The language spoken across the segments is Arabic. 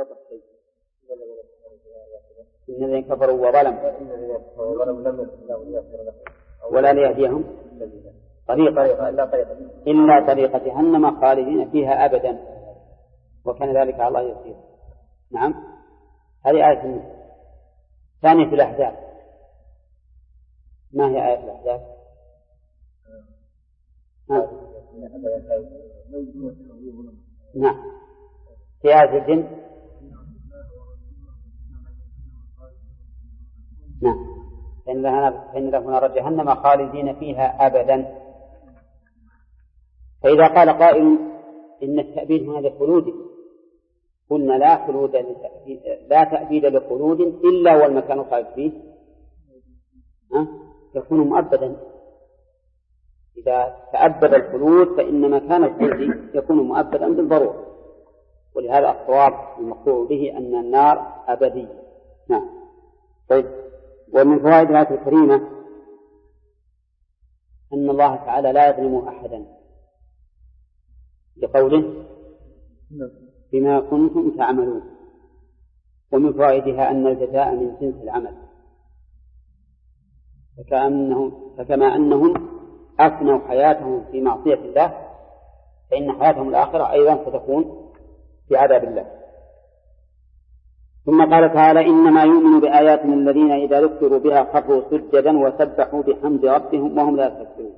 إن الذين كفروا وظلموا ولا ليهديهم طريقا إلا طريق جهنم خالدين فيها أبدا وكان ذلك على الله يسير. نعم، هذه آية النصر. ثانية في الأحزاب، ما هي آية الأحزاب؟ نعم، في آية الجن. نعم، فإن لهم نار جهنم خالدين فيها أبدا. فإذا قال قائل إن التأبيد هذا خلود، قلنا لا تأبيد لخلود إلا والمكان خالد فيه يكون مؤبدا. إذا تأبد الخلود فإن مكان الخلد يكون مؤبدا بالضرورة، ولهذا الصواب المقطوع به أن النار أبدية. نعم. طيب، ومن فوائد الآية الكريمة أن الله تعالى لا يظلم أحدا بقوله بما كنتم تعملون. ومن فوائدها أن الجزاء من جنس العمل، فكما أنهم أفنوا حياتهم في معصية الله فإن حياتهم الآخرة أيضا ستكون في عذاب الله. ثم قال تعالى إنما يؤمن بآياتنا الذين إذا ذكروا بها خروا سجدا وسبحوا بحمد ربهم وهم لا يستكبرون.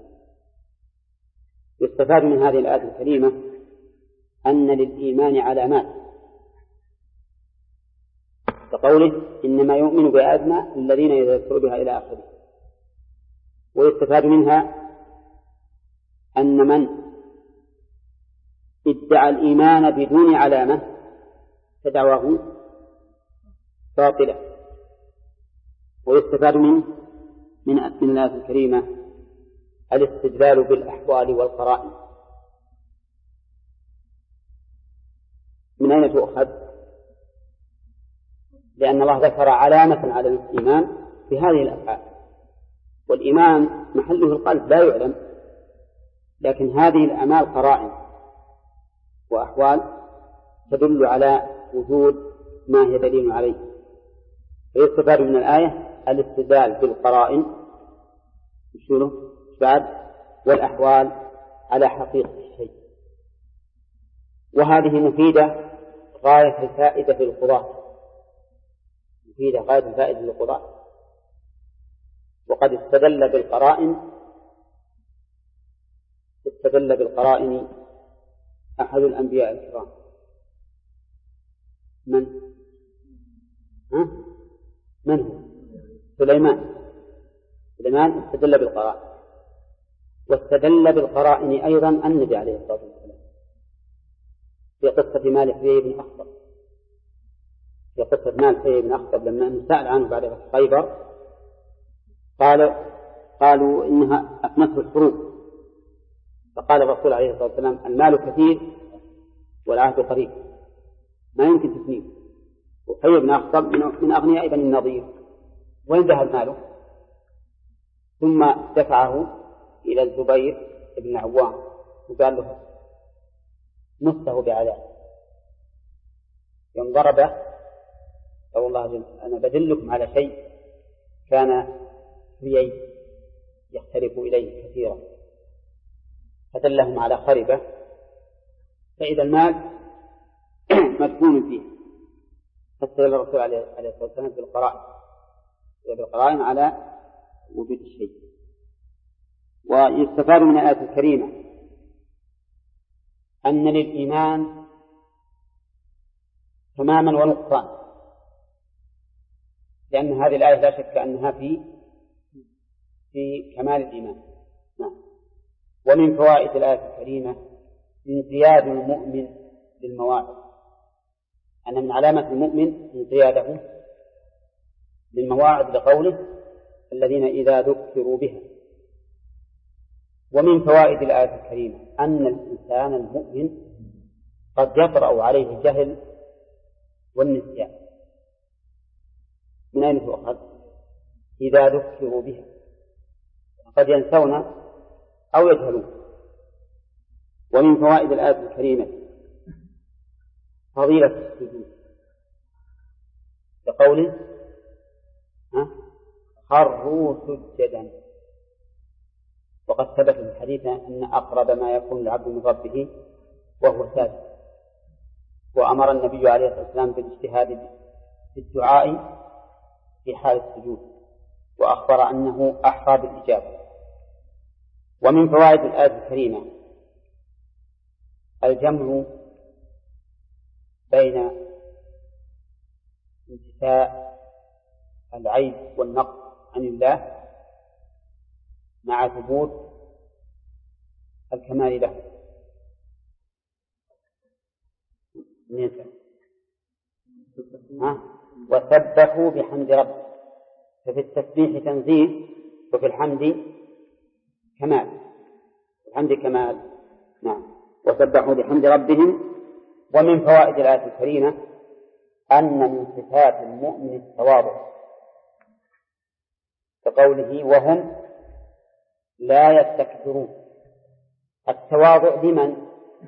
يستفاد من هذه الآية الكريمة أن للإيمان علامات، كقوله إنما يؤمن بآياتنا الذين إذا ذكروا بها إلى آخره. ويستفاد منها أن من ادعى الإيمان بدون علامة فدعواه باطلة. ويستفاد من الآية الكريمة الاستدلال بالأحوال والقرائن. من أين تؤخذ؟ لأن الله ذكر علامة على الإيمان في هذه الأفعال، والإيمان محله القلب لا يعلم، لكن هذه الأعمال قرائن وأحوال تدل على وجود ما هي دليل عليه. فيستفاد من الآية الاستدلال بالقرائن والأحوال على حقيقة الشيء. وهذه مفيدة غاية الفائدة للقضاة، مفيدة غاية الفائدة للقضاة. وقد استدل بالقرائن أحد الأنبياء الكرام. من هو؟ سليمان استدل بالقرائن. واستدل بالقرائن أيضا النبي عليه الصلاة والسلام في قصة مالك بن أخطب. في قصة مالك بن أخطب لما سأل عنه بعد فتح خيبر قالوا إنها أفنته الحروب، فقال الرسول عليه الصلاة والسلام المال كثير والعهد قريب ما يمكن تثنيه. وحي بن أخطب من أغنياء بني النضير، وين ذهب ماله؟ ثم دفعه إلى الزبير بن عوام وقال له مسه بعذاب ينضربه. قال الله أنا بدلكم على شيء كان حيي يختلف إليه كثيرا، فدلهم على خربة فإذا المال مدفون فيه. فاستدل الرسول عليه الصلاة والسلام بالقرائن على وجود الشيء. ويستفاد من الآية الكريمة أن للإيمان تماما ونقصان، لأن هذه الآية لا شك أنها في كمال الإيمان. نعم. ومن فوائد الآية الكريمة انزياد المؤمن للمواعظ، أن من علامة المؤمن انزياده للمواعظ لقوله الذين إذا ذكروا بها. ومن فوائد الآية الكريمة أن الإنسان المؤمن قد يطرأ عليه الجهل والنسيان. من أين تؤخذ؟ إذا ذكروا بها، قد ينسون أو يجهلون. ومن فوائد الآية الكريمة فضيلة السجود بقوله خروا سجدا. وقد ثبت في الحديث أن أقرب ما يكون العبد من ربه وهو ساجد، وأمر النبي عليه الصلاة والسلام بالاجتهاد بالدعاء في حال السجود، وأخبر أنه أحرى بالإجابة. ومن فوائد الآية الكريمة الجمع بين انتفاء العيب والنقص عن الله مع ثبوت الكمال له. وسبحوا بحمد ربهم، ففي التسبيح تنزيه وفي الحمد كمال. الحمد كمال. نعم. وسبحوا بحمد ربهم. ومن فوائد الآية الكريمة أن من صفات المؤمن التواضع، كقوله وهم لا يستكبرون. التواضع لمن؟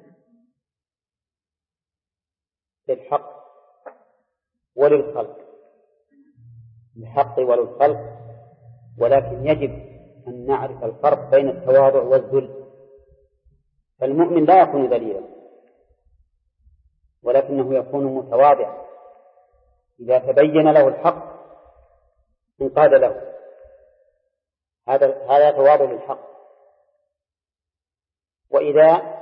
للحق وللخلق، للحق وللخلق. ولكن يجب أن نعرف الفرق بين التواضع والذل. فالمؤمن لا يكون ذليلا، ولكنه يكون متواضعا. إذا تبين له الحق انقاد له، هذا تواضع للحق. وإذا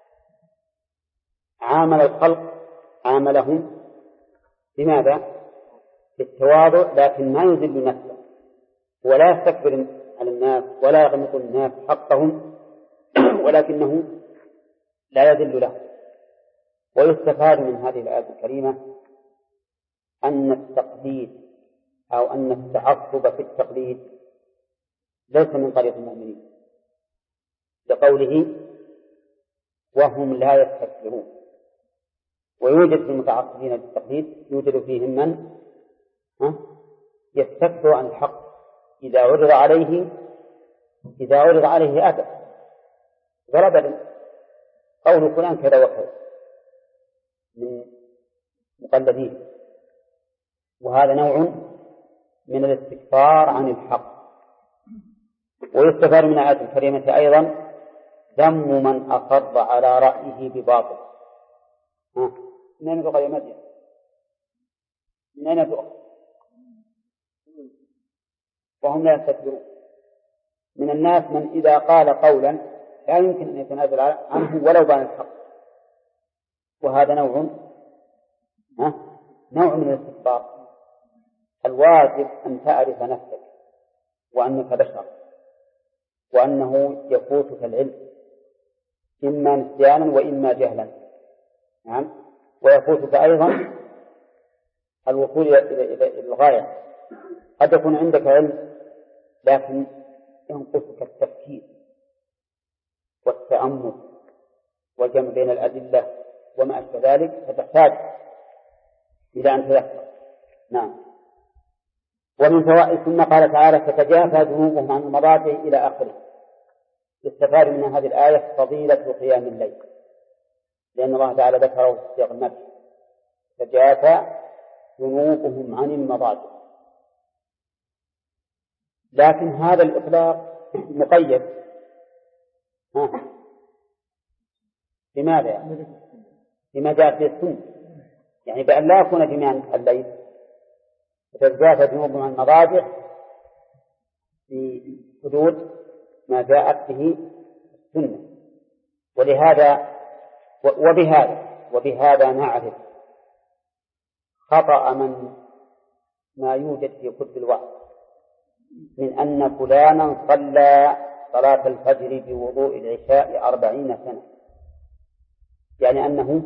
عامل الخلق عاملهم بماذا؟ بالتواضع، لكن ما يذل نفسه ولا يستكبر على الناس ولا يغمط الناس حقهم، ولكنه لا يذل له. ويستفاد من هذه الآية الكريمة أن التقليد أو أن التعصب في التقليد ليس من طريق المؤمنين، لقوله وهم لا يستكبرون. ويوجد في المتعصبين بالتقليد يوجد فيهم من يستكبر عن الحق إذا عرض عليه أبى ضرب قول فلان كذا وكذا من مقلدين، وهذا نوع من الاستكبار عن الحق. ويستفاد من الآية الكريمة أيضا ذم من أصر على رأيه بباطل. من أين تؤخذ يا مدين؟ من أين تؤخذ؟ وهم لا يستكبرون. من الناس من إذا قال قولا لا يمكن أن يتنازل عنه ولو بان الحق، وهذا نوع من الاستكبار. الواجب أن تعرف نفسك وأنك بشر، وأنه يفوتك العلم إما نسيانا وإما جهلا. نعم. ويفوتك أيضا الوصول إلى الغاية. قد يكون عندك علم لكن ينقصك التفكير والتأمل وجمع بين الأدلة وما أشبه ذلك، فتحتاج إلى أن تذكر. نعم. ومن فوائد ثم قال تعالى فتجافى جنوبهم عن المضاجع إلى آخره. يستفاد من هذه الآية فضيلة قيام الليل، لأن الله تعالى ذكره في سياق المدح تجافى جنوبهم عن المضاجع. لكن هذا الإطلاق مقيد بماذا؟ بما جاء في السنة، يعني بأن لا يكون جميعا الليل. تتجافى جنوبهم عن المضاجع في حدود ما جاءت به السنة. وبهذا نعرف خطأ ما يوجد في كتب الوعظ من أن فلانا صلى صلاة الفجر بوضوء العشاء 40 سنة، يعني أنه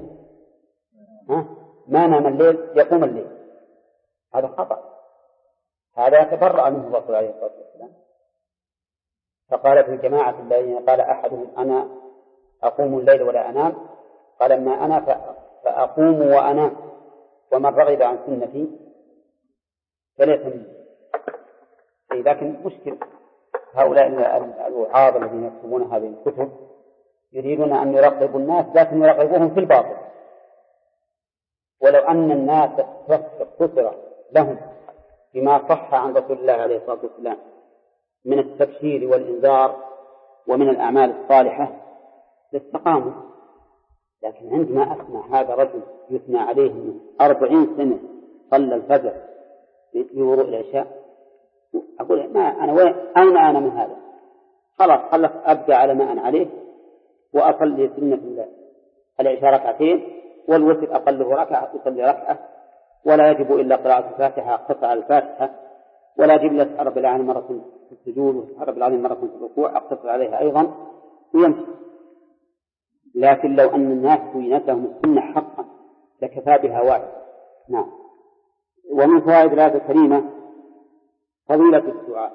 ما نام الليل يقوم الليل. هذا خطأ، هذا يتبرأ منه الرسول عليه الصلاة والسلام. فقال في جماعة الذين قال أحدهم أنا أقوم الليل ولا أنام، قال أما أنا فأقوم وأنام، ومن رغب عن سنتي فليس مني. لكن مشكل هؤلاء الوعاظ الذين يكتبون هذه الكتب يريدون أن يرغبوا الناس، لكن يرغبوهم في الباطل. ولو أن الناس تصر لهم بما صح عن رسول الله عليه الصلاة والسلام من التبشير والإنذار ومن الأعمال الصالحة لاستقاموا. لكن عندما أسمع هذا رجل يثنى عليه من 40 سنة صلى الفجر بوضوء العشاء أقول ما أنا أين أنا من هذا؟ خلاص أبقى على ما أنا عليه وأصلي سنة العشاء ركعتين والوتر أقله ركعة أصلي ركعة ولا يجب إلا قراءة الفاتحة أقتصر على الفاتحة ولا يجب إلا سبحان ربي الأعلى مرة في السجود وسبحان ربي العظيم مرة في الركوع أقتصر عليها أيضا ويمشي. لكن لو أن الناس بينتهم السنة حقا لكفى بها واحد. نعم. ومن فوائد الآية الكريمة فضيلة الدعاء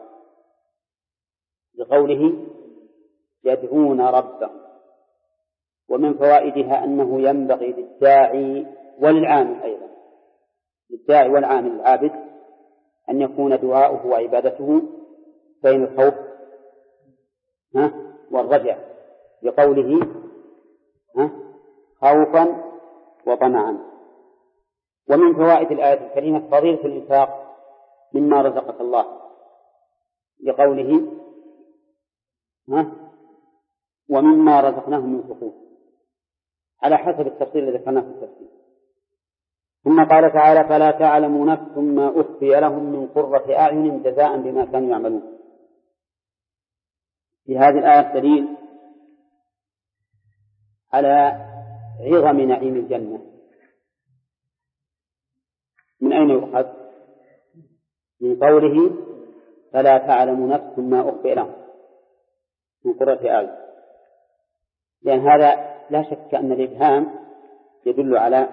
بقوله يدعون ربهم. ومن فوائدها أنه ينبغي للداعي وللعامل أيضا للداعي والعامل العابد أن يكون دعاؤه وعبادته بين الخوف والرجاء بقوله خوفا وطمعا. ومن فوائد الآية الكريمة فضيلة الإنفاق مما رزقك الله بقوله ومما رزقناهم ينفقون على حسب التفصيل الذي ذكرناه في التفسير. ثم قال تعالى فلا تعلم نفس ما أخفي لهم من قرة أعين جزاء بما كانوا يعملون. في هذه الآية دليل على عظم نعيم الجنة. من أين يؤخذ؟ من قوله فلا تعلم نفس ما أخفي لهم من قرة أعين، لأن هذا لا شك أن الإبهام يدل على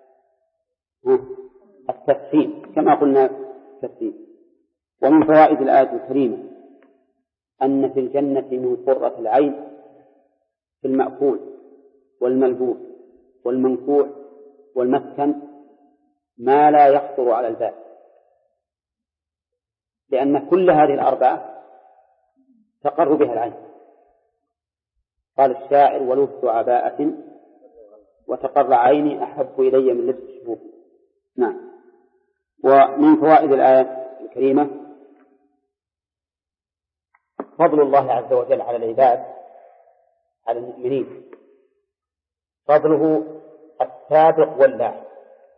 التفصيل كما قلنا التفصيل. ومن فوائد الآية الكريمة أن في الجنة من قرة العين في المأكول والملبوس والمنكوح والمسكن ما لا يخطر على البال، لأن كل هذه الأربعة تقر بها العين. قال الشاعر ولبس عباءة وتقر عيني أحب إلي من لبس الشبوك. نعم. ومن فوائد الآية الكريمة فضل الله عز وجل على العباد على المؤمنين، فضله السابق واللاحق.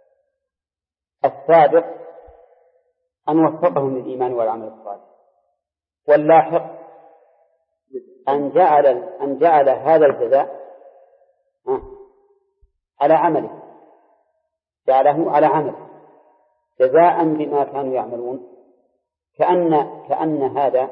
السابق أن وفقهم للإيمان والعمل الصالح، واللاحق أن جعل هذا الجزاء على عمله، جعله على عمله جزاء بما كانوا يعملون. كأن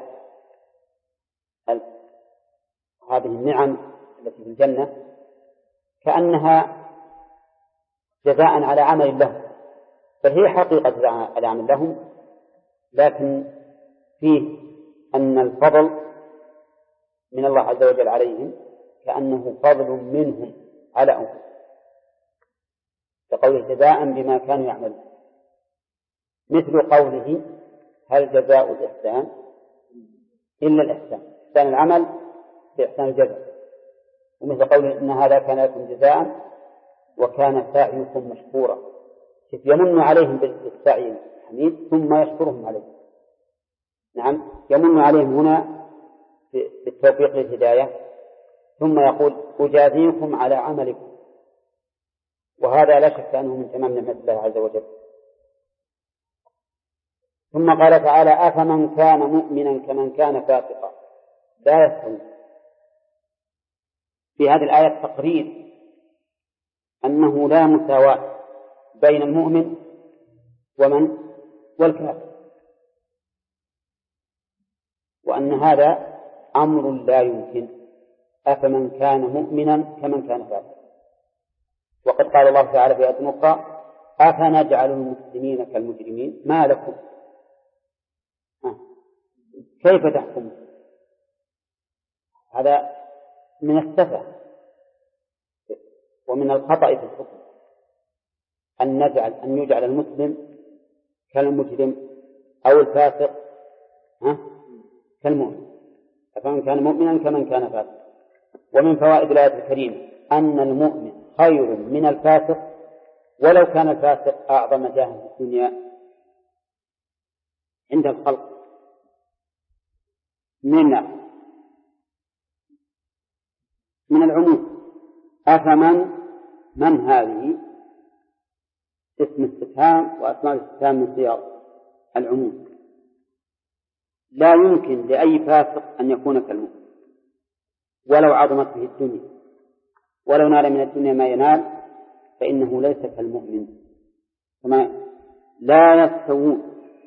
هذه النعم التي في الجنة كأنها جزاء على عمل لهم، فهي حقيقة جزاء على عمل لهم، لكن فيه أن الفضل من الله عز وجل عليهم كأنه فضل منهم على أنفسهم، كقوله جزاء بما كانوا يعملون، مثل قوله هل جزاء الإحسان إلا الإحسان، إحسان العمل بإحسان الجزاء. ومثل قوله إن هذا كان لكم جزاء وكان سعيكم مشكورا، يمن عليهم بالسعي الحميد ثم يشكرهم عليه. نعم، يمن عليهم هنا بالتوفيق للهداية ثم يقول أجازيكم على عملكم، وهذا لا شك أنه من تمام نعمة الله عز وجل. ثم قال تعالى أفمن كان مؤمنا كمن كان فاسقا لا يستوون. في هذه الآية تقرير أنه لا مساواة بين المؤمن والكافر، وأن هذا أمر لا يمكن. أفمن كان مؤمنا كمن كان فاسقا. وقد قال الله تعالى في آية أخرى أفنجعل المسلمين كالمجرمين ما لكم كيف تحكمون. هذا من السفه ومن الخطأ في الحكم أن يجعل المسلم كالمجرم أو الفاسق كالمؤمن. فمن كان مؤمنا كمن كان فاسقا. ومن فوائد الآية الكريمة أن المؤمن خير من الفاسق ولو كان الفاسق أعظم جاها في الدنيا عند الخلق من الناس من العموم. أفمن من هذه اسم استفهام، وأسماء الاستفهام من صيغ العموم. لا يمكن لأي فاسق أن يكون كالمؤمن ولو عظمت به الدنيا، ولو نال من الدنيا ما ينال، فإنه ليس كالمؤمن، كما لا يستوون.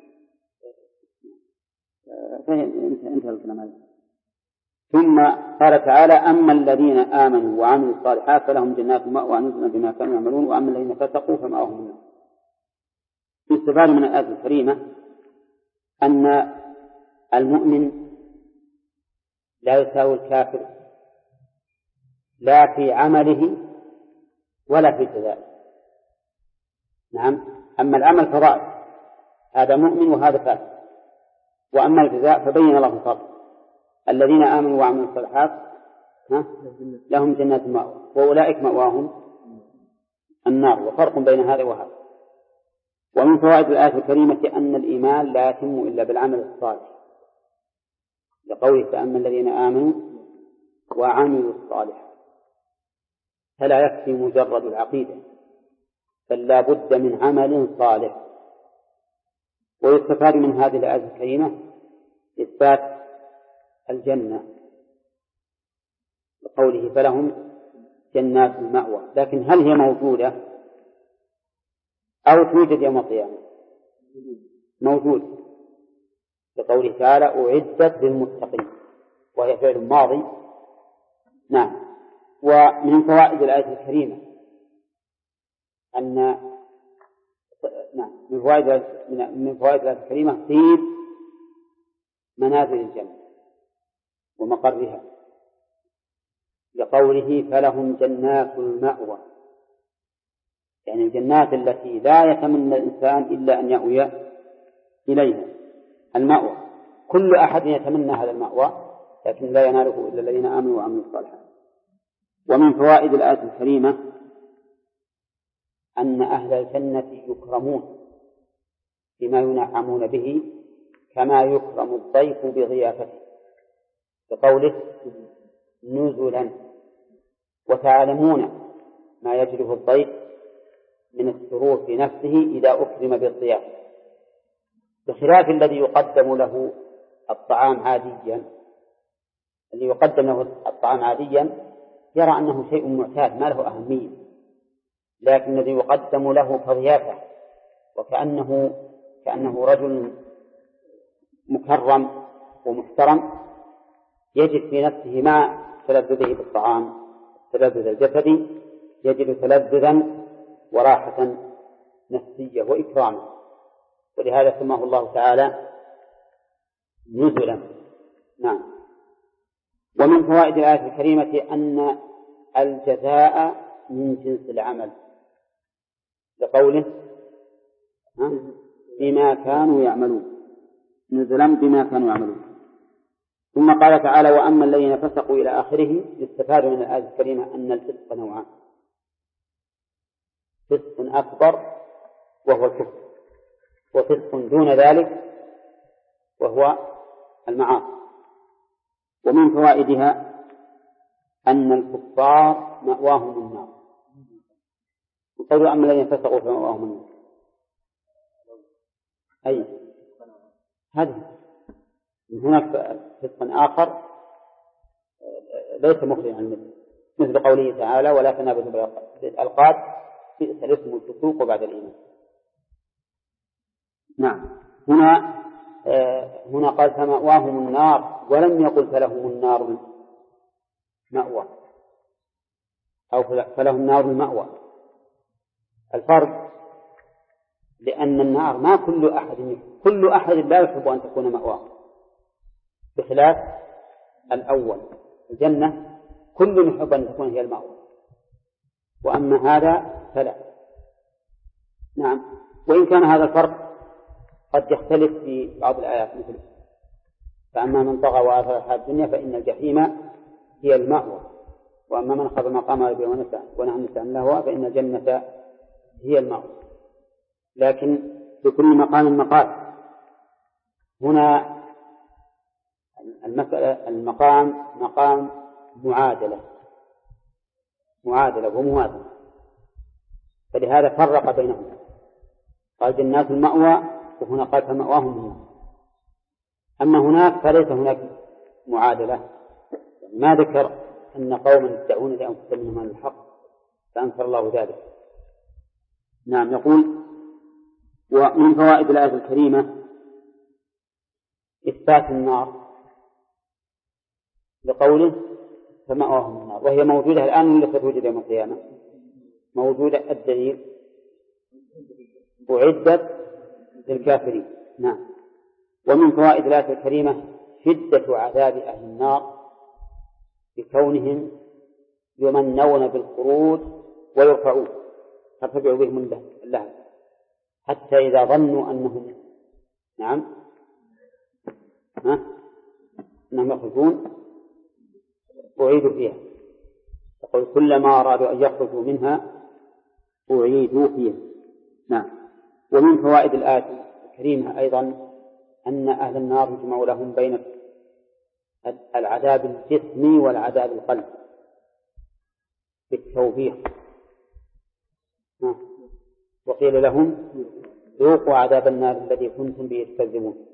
انتهى الكلام. ثم قال تعالى: أما الذين آمنوا وعملوا الصالحات فلهم جنات المأوى نزلا بما كانوا يعملون وأما الذين فسقوا فمأواهم النار. يستفاد من الآية الكريمة أن المؤمن لا يساوي الكافر لا في عمله ولا في جزائه. نعم، أما العمل فضائل، هذا مؤمن وهذا كافر، وأما الجزاء فبين الله الفرق: الذين آمنوا وعملوا الصالحات لهم جنات المأوى وأولئك مأواهم النار، وفرق بين هذا وهذا. ومن فوائد الآية الكريمة أن الإيمان لا يتم إلا بالعمل الصالح، لقوله: فأما الذين آمنوا وعملوا الصالحات. فلا يكفي مجرد العقيدة، بل لا بد من عمل صالح. ويستفاد من هذه الآية الكريمة إثبات الجنة، بقوله: فلهم جنات المأوى. لكن هل هي موجودة أو توجد يوم القيامة؟ موجودة، بقوله تعالى: أعدت للمتقين، وهي فعل ماضي. نعم. ومن فوائد الآية الكريمة أن من فوائد الآية الكريمة طيب منازل الجنة ومقرها، لقوله: فلهم جنات المأوى، يعني الجنات التي لا يتمنى الإنسان إلا أن يأوي إليها. المأوى كل أحد يتمنى هذا المأوى، لكن لا يناله إلا الذين آمنوا وعملوا الصالحات. ومن فوائد الآية الكريمة أن أهل الجنة يكرمون بما ينعمون به كما يكرم الضيف بضيافته، بقوله: نزلا. وتعلمون ما يجده الضيف من السرور في نفسه إذا أكرم بالضيافة، بخلاف الذي يقدم له الطعام عاديا. الذي يقدم له الطعام عاديا يرى أنه شيء معتاد ما له أهمية، لكن الذي يقدم له كضيافة وكأنه رجل مكرم ومحترم، يجد في نفسه مع تلذذه بالطعام تلذذ الجسدي، يجد تلذذا وراحة نفسية وإكراما، ولهذا سماه الله تعالى نزلا. نعم. ومن فوائد الآية الكريمة أن الجزاء من جنس العمل، لقوله: بما كانوا يعملون، نزلا بما كانوا يعملون. ثم قال تعالى: وأما الذين فسقوا إلى آخره. يستفاد من الآية الكريمة أن الفسق نوعان: فسق أكبر وهو الكفر، وفسق دون ذلك وهو المعاصي. ومن فوائدها أن الكفار مأواهم النار، وقالوا: أما الذين فسقوا فمأواهم النار. أي هذه هناك فسق آخر ليس مخرجا عن مثل قوله تعالى: ولا تنابذوا بالألقاب بئس الاسم الفسوق بعد الإيمان. نعم. هنا قال: فمأواهم النار، ولم يقل فلهم النار مأوى أو فلهم نار المأوى. الفرق لأن النار ما كل أحد لا يحب أن تكون مأواه، بخلاف الأول. الجنة كل يحب أن تكون هي المأوى، وأما هذا فلا. نعم. وإن كان هذا الفرق قد يختلف في بعض الآيات، مثل: فأما من طغى وآثر الحياة الدنيا فإن الجحيم هي المأوى، وأما من خاف مقام ربه ونهى النفس عن الهوى فإن الجنة هي المأوى. لكن لكل مقام مقال، هنا المسألة المقام مقام معادلة وموازنة، فلهذا فرق بينهما، قال جنات المأوى وهنا قال فمأواهم النار. أما هناك فليس هناك معادلة، ما ذكر أن قوما يدعون لأنفسهم منهم عن الحق فأنكر الله ذلك. نعم. يقول ومن فوائد الآية الكريمة إثبات النار لقوله فمأواهم النار، وهي موجودة الآن ولا ستوجد يوم القيامة؟ موجودة. الدليل أعدت للكافرين. نعم. ومن فوائد الآية الكريمة شدة عذاب أهل النار بكونهم يمنون بالخروج ويرفعون ترتفع بهم اللهب حتى إذا ظنوا أنهم أنهم يخرجون أعيدوا فيها، يقول كلما أرادوا أن يخرجوا منها أعيدوا فيها. نعم. ومن فوائد الآية الكريمة أيضا أن أهل النار يجمع لهم بين العذاب الجسمي والعذاب القلبي بالتوبيخ، وقيل لهم ذوقوا عذاب النار الذي كنتم به تكذبون.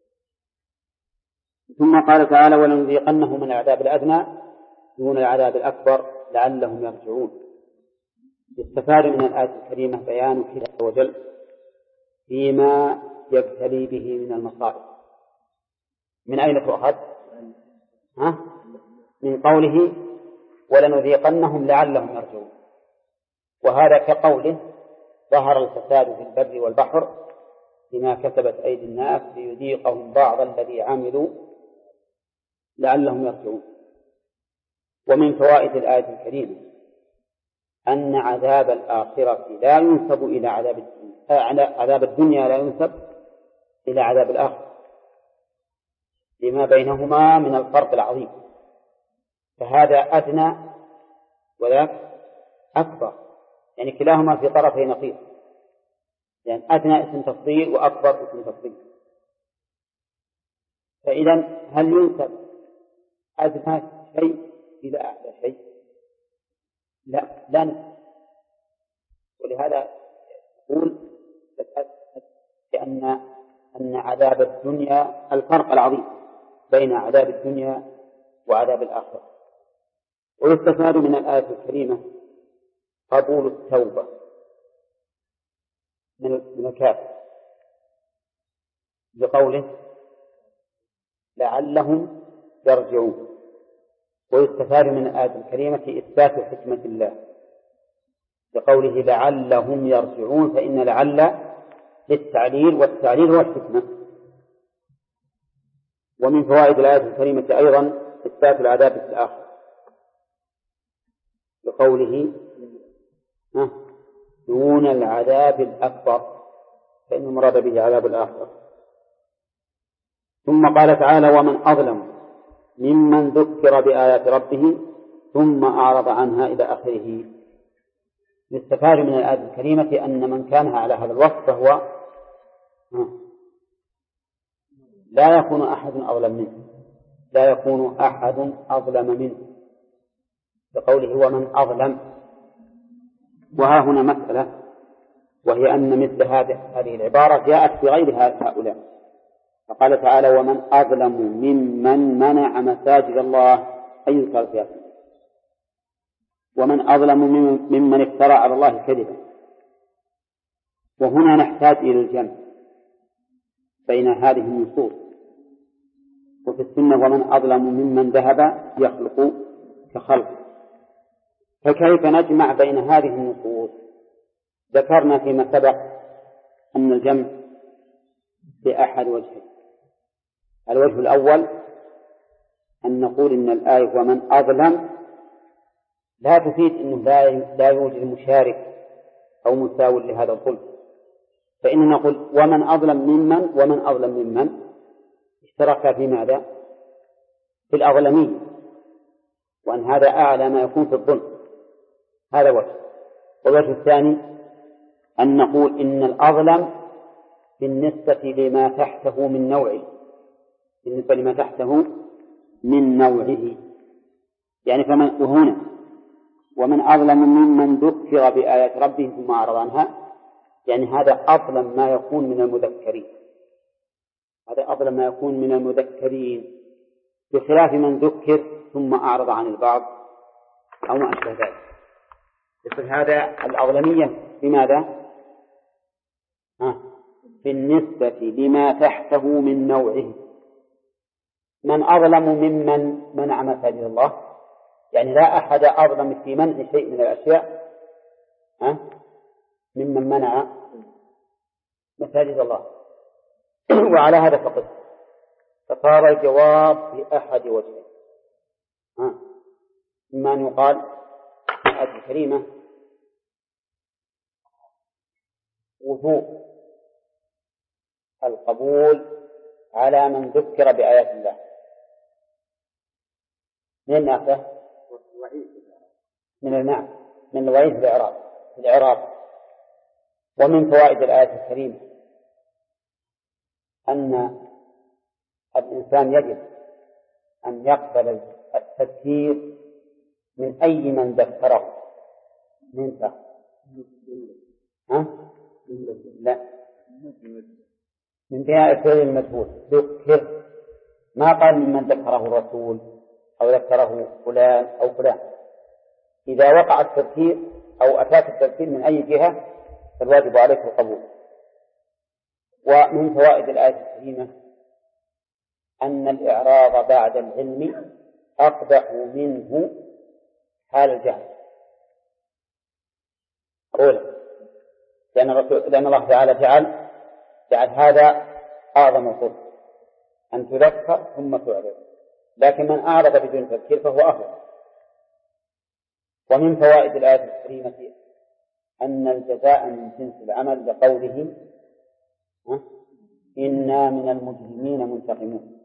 ثم قال تعالى ولنذيقنهم من العذاب الأدنى دون العذاب الأكبر لعلهم يرجعون. يستفاد من الآية الكريمة بيان كده وجل فيما يبتلي به من المصائب. من أين تؤخذ؟ من قوله ولنذيقنهم لعلهم يرجعون، وهذا كقوله ظهر الفساد في البر والبحر بما كسبت أيدي الناس ليذيقهم بعض الذي عملوا لعلهم يرجعون. ومن فوائد الآية الكريمة أن عذاب الآخرة لا ينسب إلى عذاب الدنيا لا ينسب إلى عذاب الآخرة لما بينهما من الفرق العظيم، فهذا أدنى وذاك أكبر، يعني كلاهما في طرفي نقيض، يعني أدنى اسم تفضيل وأكبر اسم تفضيل. فإذا هل ينسب أدنى شيء إلى أعلى شيء؟ لا. ولهذا نقول أن عذاب الدنيا الفرق العظيم بين عذاب الدنيا وعذاب الآخرة. ويستفاد من الآية الكريمة قبول التوبة من الكافر بقوله لعلهم يرجعون. ويستفاد من الآية الكريمة إثبات حكمة الله بقوله لعلهم يرجعون، فإن لعل للتعليل والتعليل هو الحكمة. ومن فوائد الآية الكريمة أيضا إثبات العذاب في الآخرة بقوله دون العذاب الأكبر، فإن المراد به عذاب الآخرة. ثم قال تعالى ومن أظلم ممن ذكر بآيات ربه ثم أعرض عنها إلى آخره. يستفاد من الآية الكريمة أن من كان على هذا الوصف فهو لا يكون أحد أظلم منه بقوله ومن أظلم. وها هنا مسألة، وهي أن مثل هذه العبارة جاءت في غير هؤلاء، فقال تعالى ومن أظلم ممن منع مساجد الله أن يذكر فيها، ومن أظلم ممن افترى على الله كذبا. وهنا نحتاج إلى الجمع بين هذه النصوص. وفي السنة ومن أظلم ممن ذهب يخلق كخلق، فكيف نجمع بين هذه النصوص؟ ذكرنا فيما سبق أن الجمع بأحد وجهين. الوجه الأول أن نقول إن الآية ومن أظلم لا تفيد أنه لا يوجد مشارك أو مساو لهذا الظلم، فإننا نقول ومن أظلم ممن اشترك في ماذا؟ في الأظلمين، وأن هذا أعلى ما يكون في الظلم. هذا وجه. والوجه الثاني أن نقول إن الأظلم بالنسبة لما تحته من نوع بالنسبة لما تحته من نوعه. يعني ومن أظلم ممن ذكر بآيات ربه ثم أعرض عنها، يعني هذا أظلم ما يكون من المذكرين، هذا أظلم ما يكون من المذكرين، بخلاف من ذكر ثم أعرض عن البعض أو ما أشبه ذلك. يقول هذا الأظلمية بماذا؟ بالنسبة لما تحته من نوعه. من أظلم ممن منع مساجد الله، يعني لا أحد أظلم في منع شيء من الأشياء ممن منع مساجد الله. وعلى هذا فقط، فصار الجواب في أحد وجهين. إما أن يقال في الآية الكريمة وجوب القبول على من ذكر بآيات الله، من النافع من الوعيد الإعراب. ومن فوائد الآية الكريمة أن الإنسان يجب أن يقبل التذكير من أي من ذكره. لا، من بناء الفعل المجهول ذكر، ما قال ممن ذكره الرسول أو ذكره فلان أو فلان. إذا وقع التذكير أو أتاك التذكير من أي جهة فالواجب عليك القبول. ومن فوائد الآية الكريمة أن الإعراض بعد العلم أقبح منه حال الجهل. أولا لأن الله تعالى جعل هذا أعظم الخلق، أن تذكر ثم تعرض، لكن من أعرض بدون تذكير فهو أفضل. ومن فوائد الآية الكريمة أن الجزاء من جنس العمل، لقوله إنا من المجرمين منتقمون.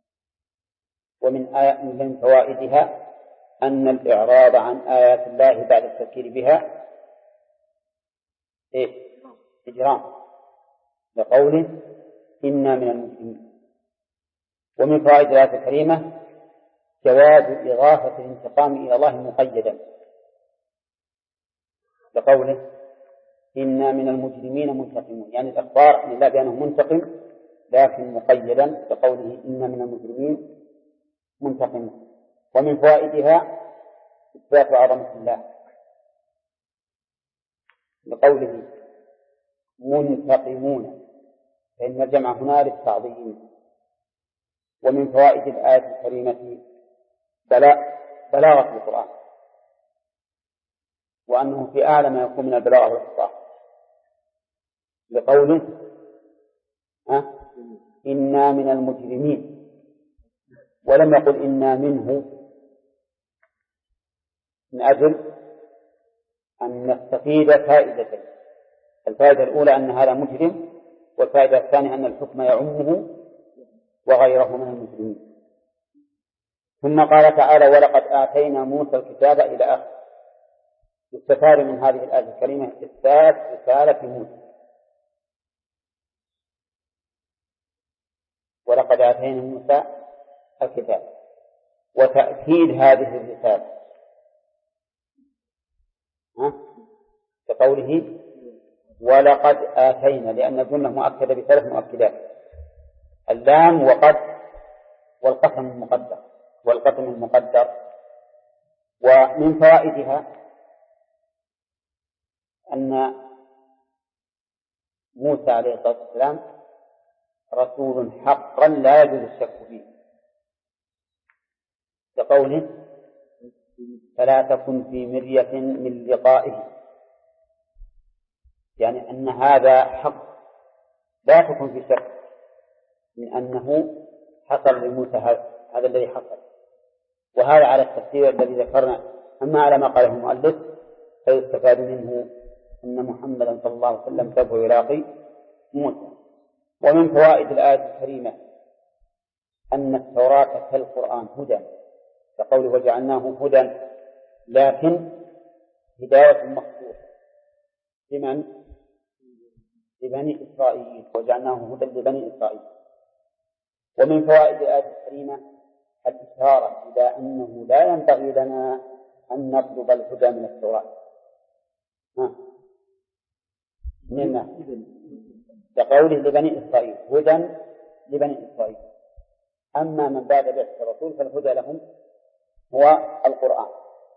ومن فوائدها أن الإعراض عن آيات الله بعد التذكير بها إجرام، لقوله إنا من المجرمين. ومن فوائد الآية الكريمة جواز إضافة الانتقام إلى الله مقيدا، لقوله إنا من المجرمين منتقمون، يعني الإخبار عن الله بأنه منتقم لكن مقيدا، لقوله إنا من المجرمين منتقمون. ومن فوائدها إثبات عظمة الله، لقوله منتقمون، فإن الجمع هنا للتعظيم. ومن فوائد الآية الكريمة بلاغة القرآن، وأنه في أعلى ما يكون من البلاغة والإحصاء، لقوله إنا من المجرمين، ولم يقل إنا منه، من أجل أن نستفيد فائدتين. الفائدة الأولى أن هذا مجرم، والفائدة الثانية أن الحكم يعمه وغيره من المجرمين. ثم قال تعالى ولقد آتينا موسى الكتاب إلى آخر. يستفاد من هذه الآية الكريمة إثبات رسالة موسى، ولقد آتينا موسى الكتاب، وتأكيد هذه الرسالة كقوله ولقد آتينا، لأن الجملة مؤكدة بثلاث مؤكدات: اللام وقد والقسم المقدر. ومن فوائدها أن موسى عليه الصلاة والسلام رسول حقا لا يجوز الشك فيه، لقوله فلا تكن في مرية من لقائه، يعني أن هذا حق لا تكن في شك من أنه حصل لموسى هذا الذي حصل. وهذا على التفسير الذي ذكرنا. أما على ما قاله المؤلف فيستفاد منه أن محمدا صلى الله عليه وسلم سوف يلاقي موسى. ومن فوائد الآية الكريمة أن التوراة كالقرآن هدى، كقوله وجعلناه هدى، لكن هداية مخصوصة لمن؟ لبني إسرائيل، وجعلناه هدى لبني إسرائيل. ومن فوائد الآية الكريمة الإشارة إلى أنه لا ينبغي لنا أن نطلب الهدى من التوراة. لقوله لبني إسرائيل هدى لبني إسرائيل. أما من بعد بعثة الرسول فالهدى لهم هو القرآن.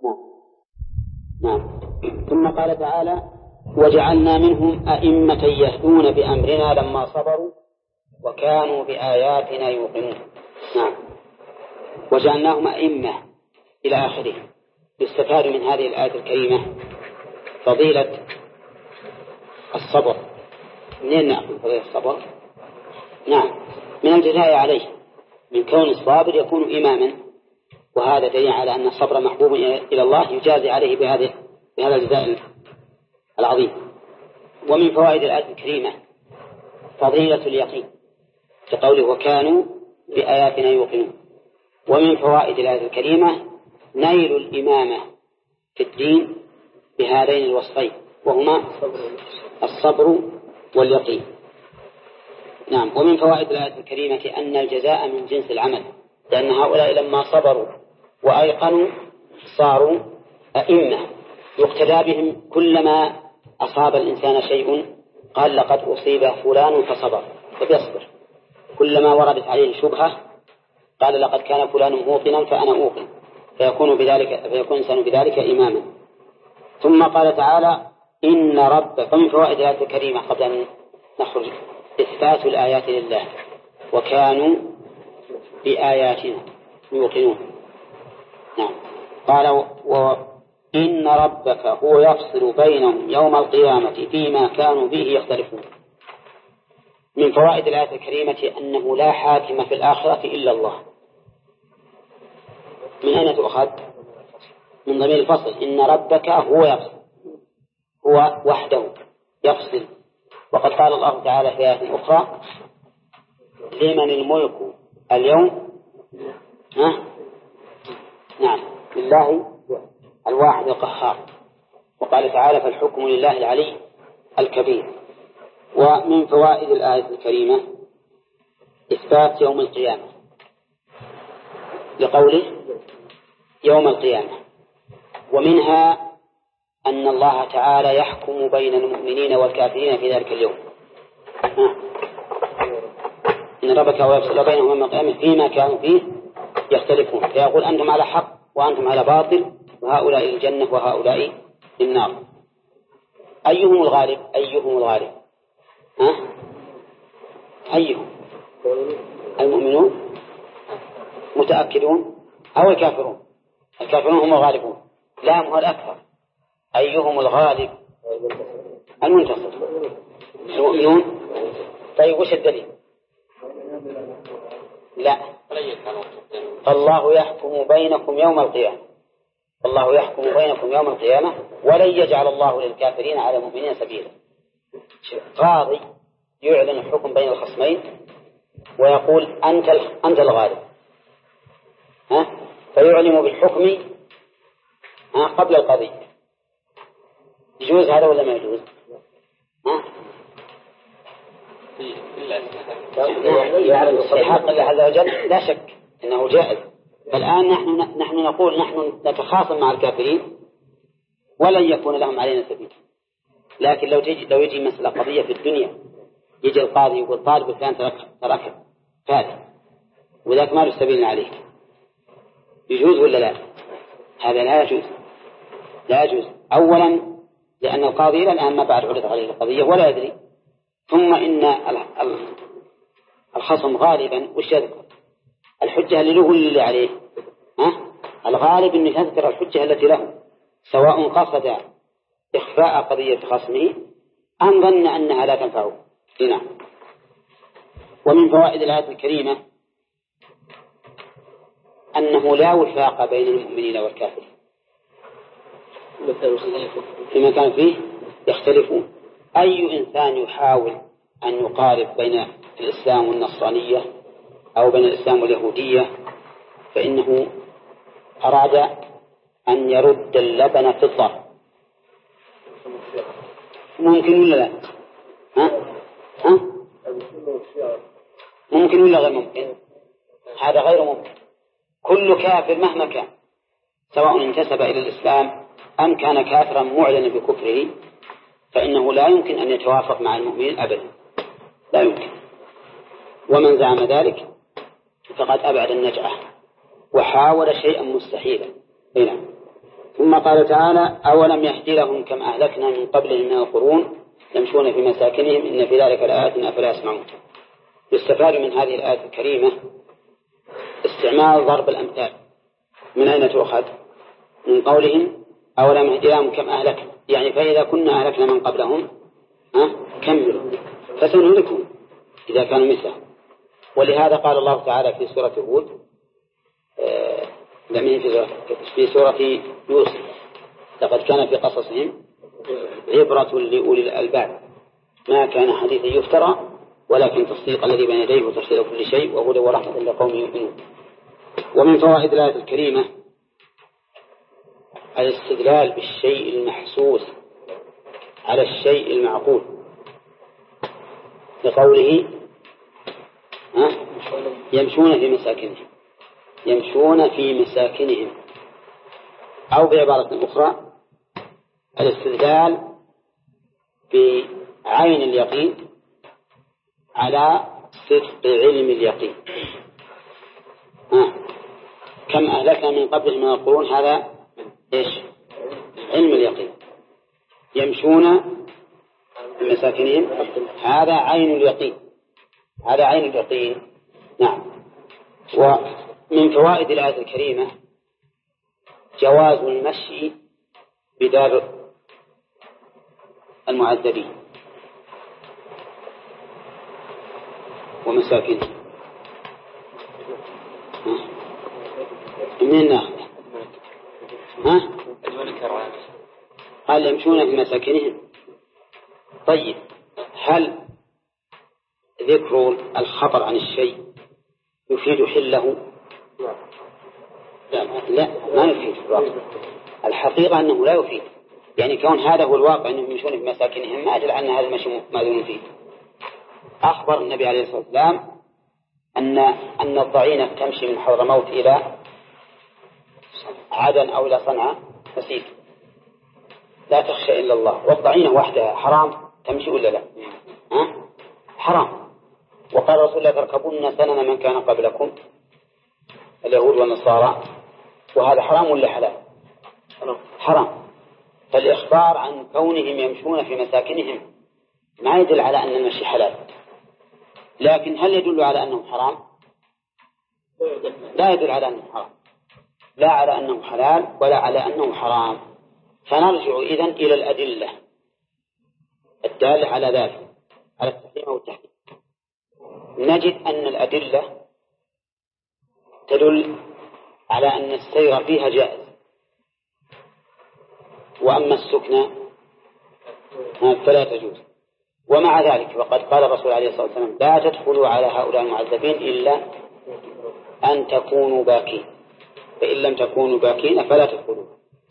نعم. ثم قال تعالى وجعلنا منهم أئمة يهدون بأمرنا لما صبروا وكانوا بآياتنا يوقنون. نعم. وجعلناهم أئمة إلى آخره. يستفاد من هذه الآية الكريمة فضيلة الصبر. منين نأخذ فضيلة الصبر؟ نعم، من الجزاء عليه، من كون الصابر يكون إماما، وهذا دليل على أن الصبر محبوب إلى الله يجازي عليه بهذا الجزاء العظيم. ومن فوائد الآية الكريمة فضيلة اليقين كقوله وكانوا بآياتنا يوقنون. ومن فوائد الآية الكريمة نيل الإمامة في الدين بهذين الوصفين وهما الصبر واليقين. نعم. ومن فوائد الآية الكريمة أن الجزاء من جنس العمل، لأن هؤلاء لما صبروا وأيقنوا صاروا أئمة يقتدى بهم. كلما أصاب الإنسان شيء قال لقد أصيب فلان فصبر فبيصبر، كلما وردت عليه شبهة قال لقد كان فلان موقنا فأنا أوقن، فيكون الإنسان بذلك إماما. ثم قال تعالى إن ربك. ومن فوائد الآية الكريمة قبل أن نخرج إثبات الآيات لله وكانوا بآياتنا يوقنون. نعم. قال وإن ربك هو يفصل بينهم يوم القيامة فيما كانوا به يختلفون. من فوائد الآية الكريمة أنه لا حاكم في الآخرة إلا الله. من أين تؤخذ؟ من ضمير الفصل. إن ربك هو يفصل، هو وحده يفصل. وقد قال الله تعالى في آية أخرى لمن الملك اليوم. نعم، لله الواحد القهار. وقال تعالى فالحكم لله العلي الكبير. ومن فوائد الآية الكريمة إثبات يوم القيامة لقوله يوم القيامة. ومنها أن الله تعالى يحكم بين المؤمنين والكافرين في ذلك اليوم. إن ربك هو يفصل بينهم يوم القيامة فيما كانوا فيه يختلفون، فيقول أنتم على حق وأنتم على باطل، وهؤلاء الجنة وهؤلاء النار. أيهم الغالب؟ أيهم الغالب؟ أيهم؟ المؤمنون متأكدون أو الكافرون؟ الكافرون هم الغالبون. لا، هم الأكثر. أيهم الغالب؟ المنتصر المؤمنون. طيب وش الدليل؟ لا، الله يحكم بينكم يوم القيامة. الله يحكم بينكم يوم القيامة ولن يجعل الله للكافرين على المؤمنين سبيلا. قاضي يعلن الحكم بين الخصمين ويقول أنت الغالب، فيعلم بالحكم قبل القضية. يجوز هذا ولا ما يجوز؟ في حق الله عز وجل لا شك أنه جائز. فالآن نحن نقول نحن نتخاصم مع الكافرين ولن يكون لهم علينا سبيل. لكن لو يجي مسألة قضية في الدنيا، يجي القاضي يقول طالب فلان تركه فاتح وذاك ما له سبيل عليك، يجوز ولا لا؟ هذا لا يجوز. لا يجوز. أولا لأن القاضي إلى الآن ما بعد عرض عليه القضية ولا يدري. ثم إن الخصم غالبا وش يذكر؟ الحجة اللي له اللي عليه. الغالب أن يذكر الحجة التي له، سواء قصد إخفاء قضية خصمه أم ظن أنها لا تنفعه. هنا. ومن فوائد الآية الكريمة أنه لا وفاق بين المؤمنين والكافرين، فيما كان فيه يختلفون. أي إنسان يحاول أن يقارب بين الإسلام والنصرانية أو بين الإسلام واليهودية فإنه أراد أن يرد اللبن في الضرب. ممكن ولا لا؟ ممكن ولا غير ممكن؟ هذا غير ممكن. كل كافر مهما كان سواء انتسب إلى الإسلام أم كان كافرا معلنا بكفره فإنه لا يمكن أن يتوافق مع المؤمنين أبدا، لا يمكن. ومن زعم ذلك فقد أبعد النجعة وحاول شيئا مستحيلا. هنا ثم قال تعالى: أولم يهد لهم كم أهلكنا من قبلهم من القرون يمشون في مساكنهم إن في ذلك لآيات أفلا يسمعون. يستفاد من هذه الآية الكريمة استعمال ضرب الأمثال. من أين تؤخذ؟ من قولهم أولم يهد لهم كم أهلكنا، يعني فإذا كنا أهلكنا من قبلهم كملوا فسنهلكهم إذا كانوا مثلهم. ولهذا قال الله تعالى في سورة هود في سورة يوسف: لقد كان في قصصهم عبرة لأولي الألباب ما كان حديثا يفترى ولكن تصديق الذي بين يديه وتفصيل كل شيء وهدى ورحمة لقوم يؤمنون. ومن فوائد الآية الكريمة الاستدلال بالشيء المحسوس على الشيء المعقول، لقوله يمشون في مساكنهم، يمشون في مساكنهم. أو بعبارة أخرى الاستدلال بعين اليقين على صدق علم اليقين. كم أهلكنا من قبلهم من القرون، هذا إيش؟ علم اليقين. يمشون في مساكنهم هذا عين اليقين، هذا عين اليقين. نعم. ومن فوائد الآية الكريمة جواز المشي بدار المعذبين ومساكنهم. من ناخذ قال يمشون في مساكنهم. طيب، هل ذكر الخبر عن الشيء يفيد حله؟ لا، ما يفيد. الحقيقة أنه لا يفيد، يعني كون هذا هو الواقع أنهم يمشون في مساكنهم ما أدل أن هذا المشي ماذون فيه. أخبر النبي عليه الصلاة والسلام أن الضعينة تمشي من حضرموت إلى عدن أو إلى صنعاء مسير لا تخشى إلا الله. والضعينة وحدها حرام تمشي ولا لا؟ حرام. وقال رسول الله: تركبون سنن من كان قبلكم اليهود والنصارى. وهذا حرام ولا حلال؟ حرام. فالإخبار عن كونهم يمشون في مساكنهم ما يدل على أن المشي حلال، لكن هل يدل على أنه حرام؟ لا يدل على أنه حرام، لا على أنه حلال ولا على أنه حرام. فنرجع إذن إلى الأدلة الدالة على ذلك، على التحريم والتحريم. نجد أن الأدلة تدل على أن السير فيها جائز، وأما السكنى فلا تجوز. ومع ذلك وقد قال الرسول عليه الصلاة والسلام: لا تدخلوا على هؤلاء المعذبين إلا أن تكونوا باكين، فإن لم تكونوا باكين فلا تدخلوا.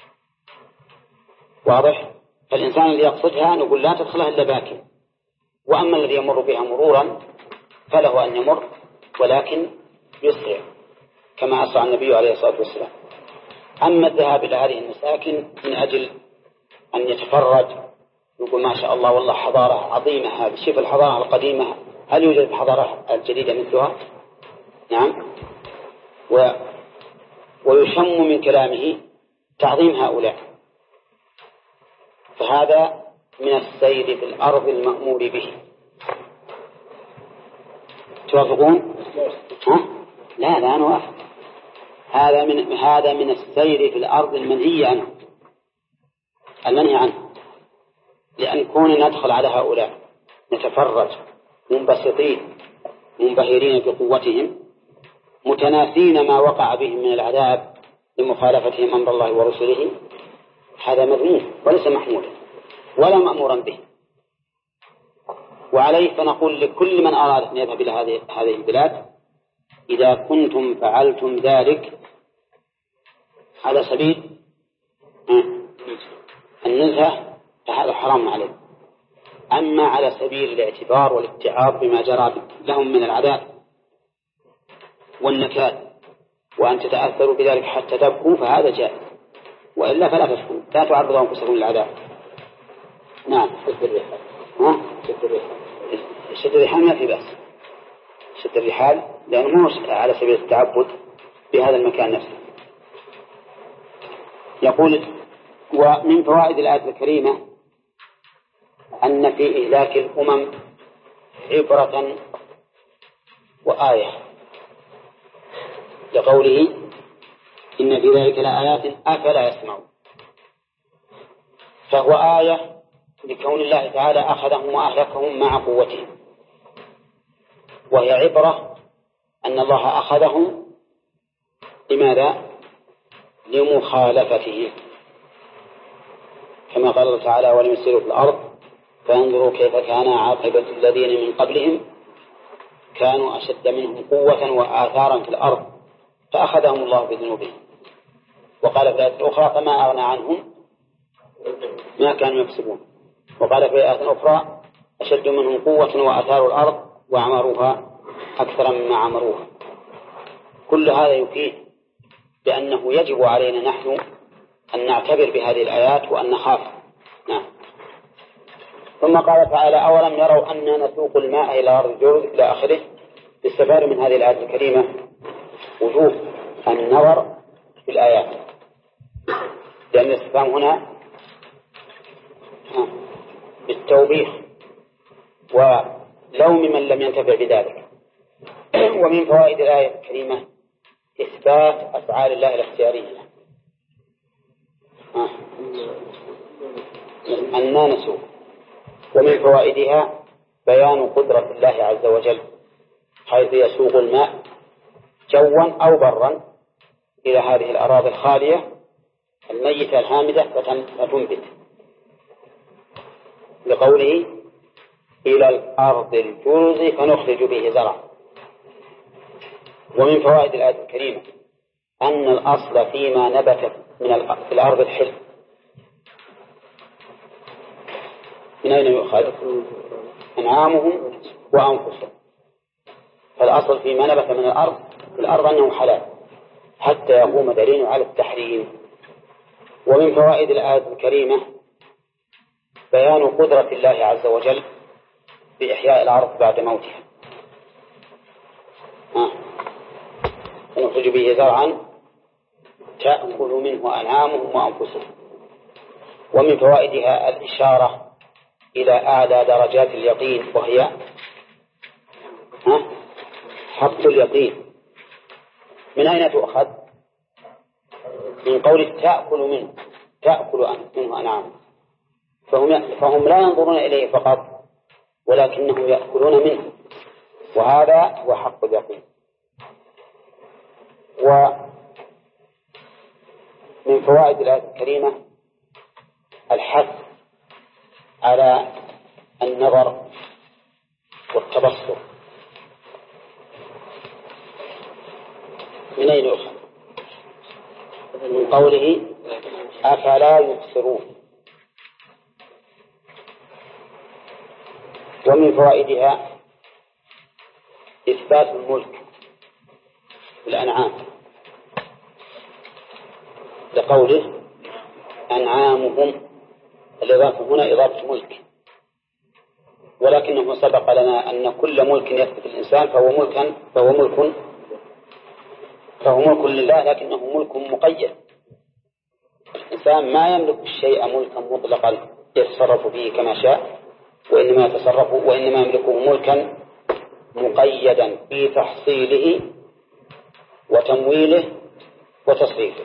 واضح؟ فالإنسان الذي يقصدها نقول لا تدخلها إلا باكين، وأما الذي يمر بها مرورا فله أن يمر ولكن يسرع كما أسرع النبي عليه الصلاة والسلام. أما الذهاب إلى هذه المساكن من أجل أن يتفرج يقول ما شاء الله والله حضارة عظيمة هذه، شوف الحضارة القديمة، هل يوجد حضارة الجديدة مثلها؟ نعم. ويشم من كلامه تعظيم هؤلاء، فهذا من السير في الأرض المأمور به. توافقون؟ لا أنا وافق. هذا من السير في الأرض المنهي عنه، المنهي عنه، لأن كوننا ندخل على هؤلاء نتفرج منبسطين منبهرين بقوتهم متناسين ما وقع بهم من العذاب لمخالفتهم أمر الله ورسله، هذا مذموم وليس محمودا ولا مأمورا به. وعليه فنقول لكل من أراد أن يذهب إلى هذه البلاد: إذا كنتم فعلتم ذلك على سبيل النزهة فهذا حرام عليه. أما على سبيل الاعتبار والاتعاظ بما جرى لهم من العذاب والنكال وأن تتأثروا بذلك حتى تبكوا فهذا جائز، وإلا فلا تشكوا، لا تعرضوا أنفسكم للعذاب. نعم. شد الرحال ما في بأس، شد الرحال لأنه مو على سبيل التعبد بهذا المكان نفسه. يقول: ومن فوائد الآية الكريمة أن في إهلاك الأمم عبرة وآية، لقوله: إن في ذلك لآيات أفلا يسمعون. فهو آية لكون الله تعالى أخذهم وأهلكهم مع قوتهم، وهي عبرة أن الله أخذهم لماذا؟ لمخالفته، كما قال الله تعالى: ولم يسيروا في الأرض فانظروا كيف كان عاقبة الذين من قبلهم كانوا أشد منهم قوة وآثارا في الأرض فأخذهم الله بذنوبهم. وقال في آية أخرى: فما أغنى عنهم ما كانوا يكسبون. وقال في آية أخرى: أشد منهم قوة وآثاروا الأرض وعمروها أكثر مما عمروها. كل هذا يفيد بأنه يجب علينا نحن أن نعتبر بهذه الآيات وأن نخاف. نعم. ثم قال تعالى: أولم يروا أننا نسوق الماء إلى أرض الجرز إلى آخره. استفاد من هذه الآية الكريمة وجوب النظر في الآيات، لأن الاستفهام هنا بالتوبيخ ولوم من لم ينتفع بذلك. ومن فوائد الآية الكريمة إثبات أفعال الله الاختيارية، أننا نسوق. ومن فوائدها بيان قدرة الله عز وجل، حيث يسوق الماء جوا أو برا إلى هذه الأراضي الخالية الميتة الهامدة فتنبت، لقوله: إلى الأرض الجرز فنخرج به زرعا. ومن فوائد الآية الكريمة أن الأصل فيما نبت في الأرض الحل. من أين يؤخذ؟ أنعامهم وأنفسهم. فالأصل فيما نبت من الأرض في الأرض أنه حلال حتى يقوم دليل على التحريم. ومن فوائد الآية الكريمة بيان قدرة الله عز وجل بإحياء الأرض بعد موتها، ونخرج به زرعا تأكل منه أنعامهم وأنفسهم. ومن فوائدها الإشارة إلى أعلى درجات اليقين، وهي حق اليقين. من أين تؤخذ؟ من قول تأكل منه أنعامهم. فهم لا ينظرون إليه فقط، ولكنهم يأكلون منه، وهذا هو حق اليقين. ومن فوائد الآية الكريمة الحث على النظر والتبصر. من أين يؤخذ؟ من قوله: أفلا يبصرون. ومن فوائدها إثبات الملك في الأنعام، لقوله: أنعامهم. الإضافة هنا إضافة ملك، ولكنه سبق لنا أن كل ملك يثبت الإنسان فهو ملك لله، لكنه ملك مقيد. الإنسان ما يملك الشيء ملكا مطلقا يتصرف فيه كما شاء، وإنما يملكه ملكا مقيدا في تحصيله وتمويله وتصريفه.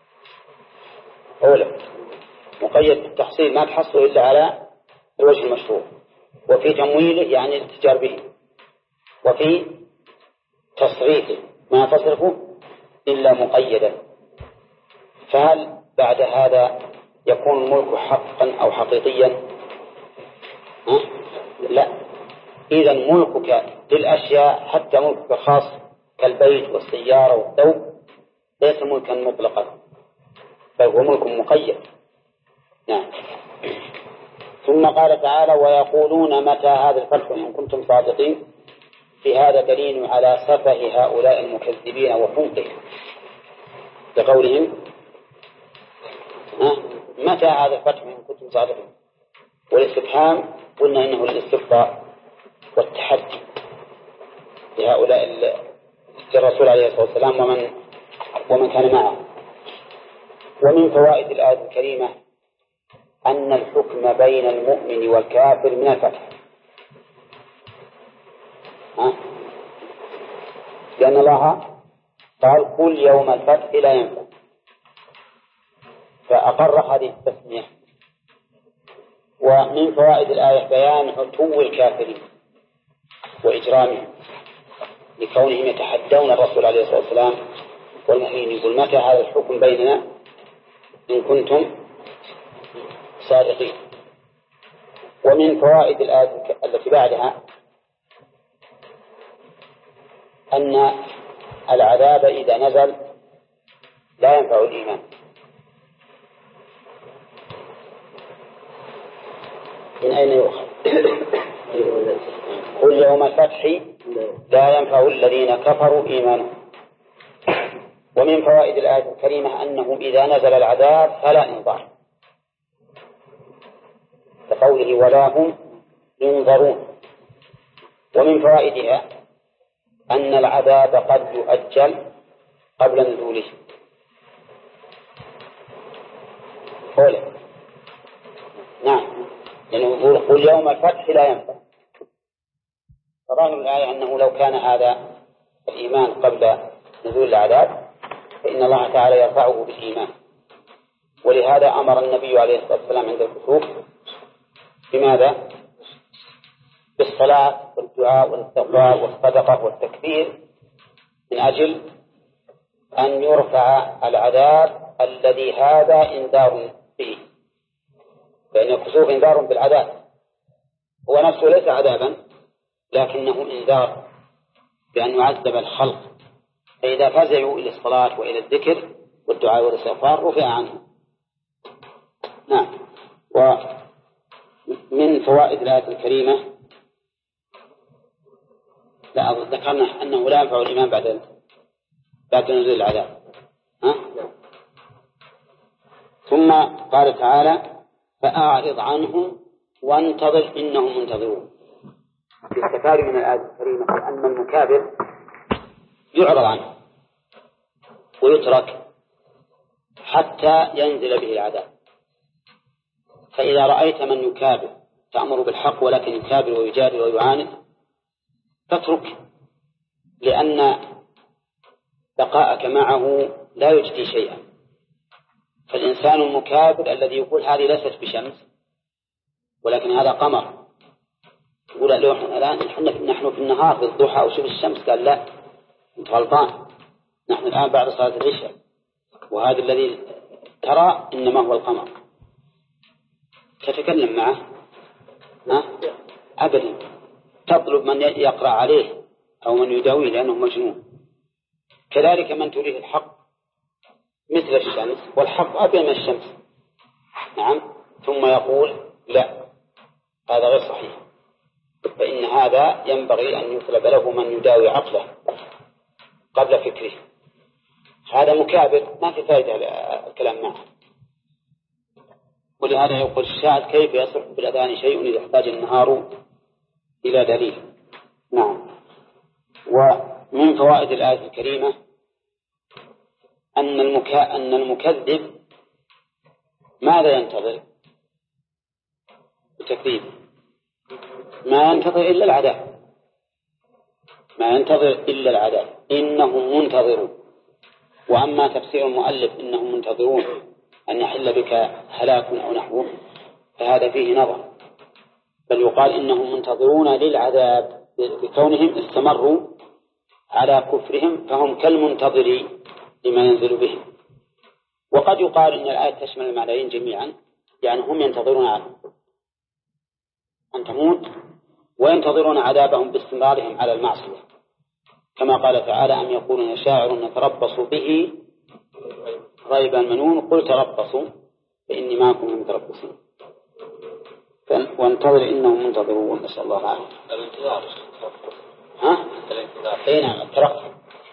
أولا مقيد بالتحصيل، ما تحصل إلا على الوجه المشروع، وفي تمويله يعني الاتجار به، وفي تصريفه ما تصرفه إلا مقيدا. فهل بعد هذا يكون الملك حقا أو حقيقيا؟ لا. إذا ملكك للأشياء حتى ملكك الخاص كالبيت والسيارة والثوب ليس ملكا مطلقا، بل هو ملك مقيد. نعم. ثم قال تعالى: ويقولون متى هذا الفتح إن كنتم صادقين. في هذا دليل على سفه هؤلاء المكذبين وحمقهم بقولهم متى هذا الفتح من كنتم صادقين. والاستفهام قلنا إنه الاستبقاء والتحدي لهؤلاء الرسول عليه الصلاة والسلام ومن كان معه. ومن فوائد الآية الكريمة أن الحكم بين المؤمن والكافر من الفتح، لأن الله قال قل يوم الفتح لا ينفع، فأقر هذه التسمية. ومن فوائد الآية بيان عتو الكافرين وإجرامهم لكونهم يتحدون الرسول عليه الصلاة والسلام والمؤمنين، يقول متى هذا الحكم بيننا إن كنتم صادقين. ومن فوائد الآية التي بعدها أن العذاب إذا نزل لا ينفع الإيمان. من أين يؤخذ؟ قل يوم الفتح لا ينفع الذين كفروا إيمانهم. ومن فوائد الآية الكريمة أنه إذا نزل العذاب فلا إنظار، كقوله ولا هم ينظرون. ومن فوائدها أن العذاب قد يؤجل قبل نزوله. قوله نعم، لأنه يقول قل يوم الفتح لا ينفع، فظاهر الآية أنه لو كان هذا الإيمان قبل نزول العذاب فإن الله تعالى يرفعه بالإيمان. ولهذا أمر النبي عليه الصلاة والسلام عند الكسوف بماذا؟ بالصلاة والدعاء والاستغفار والصدقة والتكبير من أجل أن يرفع العذاب الذي هذا إنذار به، لأن الكسوف إنذار بالعذاب، هو نفسه ليس عذابا لكنه إنذار بأن يعذب الخلق، فإذا فزعوا إلى الصلاة وإلى الذكر والدعاء والاستغفار رفع عنه. نعم. ومن فوائد الآية الكريمة ذكرنا أنه لا ينفع الإيمان بعد نزول العذاب. ثم قال تعالى فأعرض عنهم وانتظر إنهم منتظرون. يستفاد من الآية الكريمة أن المكابر يعرض عنه ويترك حتى ينزل به العذاب. فإذا رأيت من يكابر تأمر بالحق ولكن يكابر ويجادل ويعاند فاترك، لأن بقاءك معه لا يجدي شيئا. فالإنسان المكابر الذي يقول هذه ليست بشمس ولكن هذا قمر، يقول له الآن نحن في النهار في الضحى وشوف الشمس، قال لا أنت غلطان، نحن الآن بعد صلاة العشاء وهذا الذي ترى إنما هو القمر. تتكلم معه أبدا، تطلب من يقرأ عليه أو من يداويه لأنه مجنون. كذلك من تريد الحق مثل الشمس والحق أبين من الشمس، نعم، ثم يقول لا هذا غير صحيح، فإن هذا ينبغي أن يطلب له من يداوي عقله قبل فكره. هذا مكابر ما في فائدة الكلام معه. ولهذا يقول الشاعر كيف يصح بالأذان شيء إذا احتاج النهار إلى دليل. نعم. ومن فوائد الآية الكريمة أن المكذب ماذا ينتظر التكذيب؟ ما ينتظر إلا العذاب، ما ينتظر إلا العذاب، إنهم منتظرون. وأما تفسير المؤلف إنهم منتظرون أن يحل بك هلاك أو نحوه فهذا فيه نظر، بل يقال إنهم منتظرون للعذاب بكونهم استمروا على كفرهم فهم كالمنتظرين لما ينزل بهم. وقد يقال إن الآية تشمل المعنيين جميعا، يعني هم ينتظرون أن تموت وينتظرون عذابهم باستمرارهم على المعصية، كما قال تعالى أم يقولون شاعر نتربص به ريب المنون قل تربصوا فإني معكم متربصين. وانتظر إنهم منتظرون. نسأل الله العافية. حين الترقب.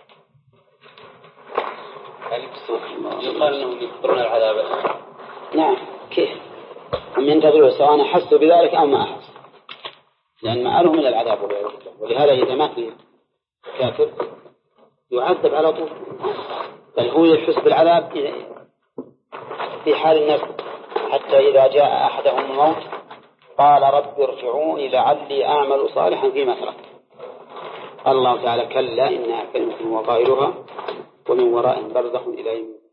يقال أنهم يكبرون العذاب. نعم كيف هم ينتظروا سواء أحسوا بذلك أو ما أحسوا، لأن مآلهم إلى العذاب وغيره. ولهذا إذا مات كافر يعذب على طول، بل هو يحس بالعذاب في حال النفس، حتى إذا جاء أحدهم الموت قال رب ارجعوني لعلي أعمل صالحا فيما تركت. قال الله تعالى كلا إنها كلمة وقائلها ومن ورائهم برزخ إلى يوم